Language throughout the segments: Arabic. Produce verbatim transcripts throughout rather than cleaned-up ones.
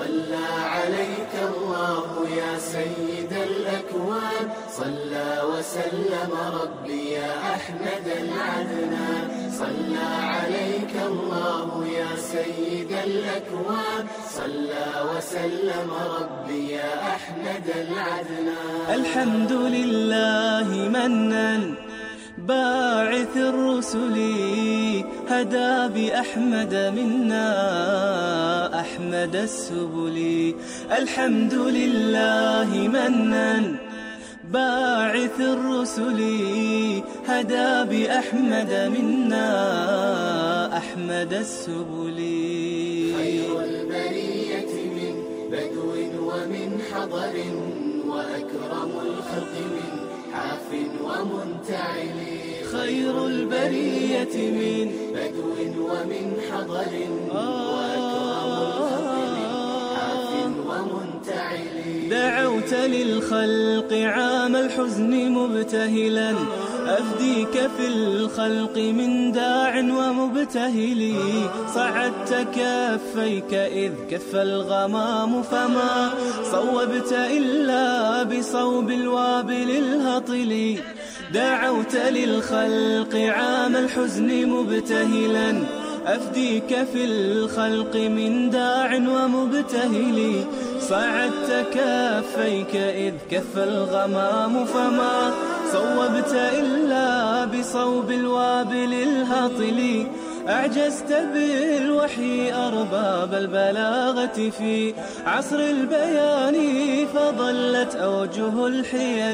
صلى عليك الله يا سيد الأكوان، صلى وسلم ربي يا أحمد العدنان. صلى عليك الله يا سيد الأكوان، صلى وسلم ربي يا أحمد العدنان. الحمد لله منًا باعث الرسل، هدى بأحمد منا أحمد السبل. الحمد لله منًا باعث الرسل، هدى بأحمد منا أحمد السبل. خير البرية من بدو ومن حضر، وأكرم الخلق من حاف ومنتعل. خير البرية من بدو ومن حضر، وأكرم الخلق من حاف ومنتعل. دعوت للخلق عام الحزن مبتهلا، أفديك في الخلق من داع ومبتهل. صعدت كفيك إذ كف الغمام، فما صوبت إلا بصوب الوابل الهطل. دعوت للخلق عام الحزن مبتهلا، أفديك في الخلق من داع ومبتهل. صعدت كفيك إذ كف الغمام، فما صوبت إلا بصوب الوابل الهطل. أعجزت بالوحي أرباب البلاغة في عصر البيان، فضلت أوجه الحيل.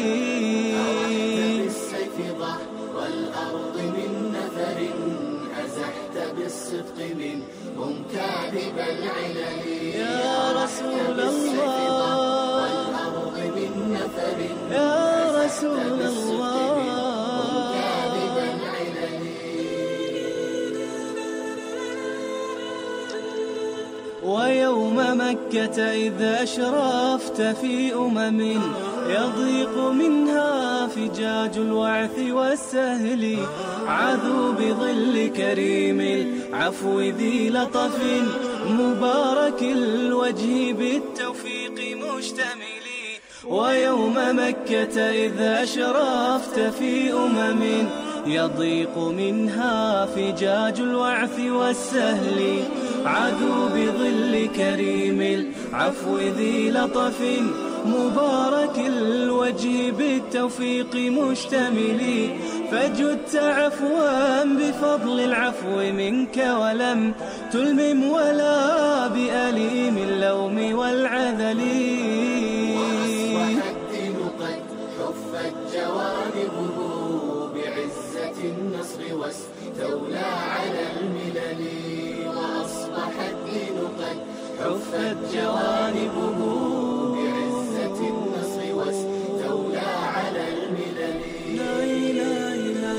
بالسيف ضحر الأرض من نثر، أزحت بالصدق منهم كاذب العلل. يا رسول الله والأرض من نثر، يا رسول الله كاذب العلل. ويوم مكة إذ أشرفت في أمم، يضيق منها فجاج الوعث والسهل. عذوا بظل كريم العفو ذي لطف، مبارك الوجه بالتوفيق مشتمل. ويوم مكة إذ أشرفت في أمم، يضيق منها فجاج الوعث والسهل. عدوا بظل كريم العفو ذي لطف، مبارك الوجه بالتوفيق مشتمل. فجدت عفوا بفضل العفو منك، ولم تلمم ولا بأليم اللوم والعذل. وأصبح الدين قد حفت جوانبه بعزة النصر، واستولى على الملل. وأصبح الدين قد حفت جوانبه بعزة النصر، واستولى على الملل. لا إله إلا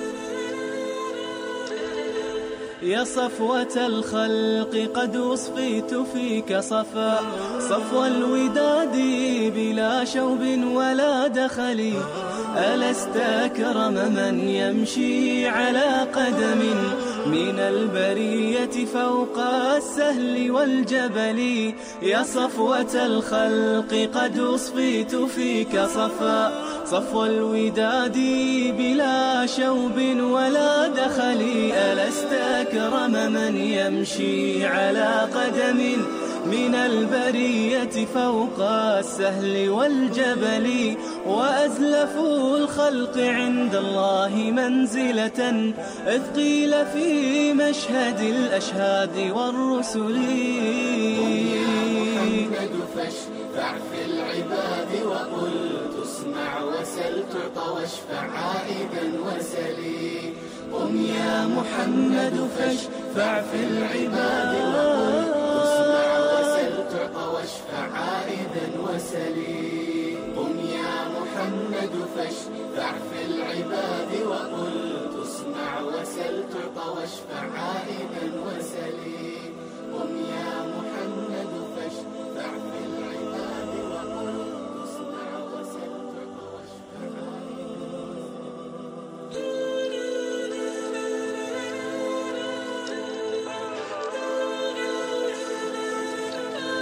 يا صفوة الخلق قد أصفيت فيك صفا، صفو الوداد بلا شوب ولا دخل. ألست أكرم من يمشي على قدم من البرية فوق السهل والجبل. يا صفوة الخلق قد أصفيت فيك صفا، صفو الوداد بلا شوب ولا دخل. ألست أكرم من يمشي على قدم من البرية فوق السهل والجبل. وأزلف الخلق عند الله منزلة، إذ قيل في مشهد الأشهاد والرسل. محمد فاشفع في العباد، وقل تسمع وسل تعطى، واشفع عائدا وسلي. قم يا محمد فاشفع في العباد، وقل تسمع وسل تعطى، واشفع عائدا وسلي. قم يا محمد فاشفع في العباد، وقل تسمع وسل تعطى، واشفع عائدا وسلي. قم يا محمد فاشفع في العباد، وقل تسمع وسل تعطى، واشفع عائدا وسلي.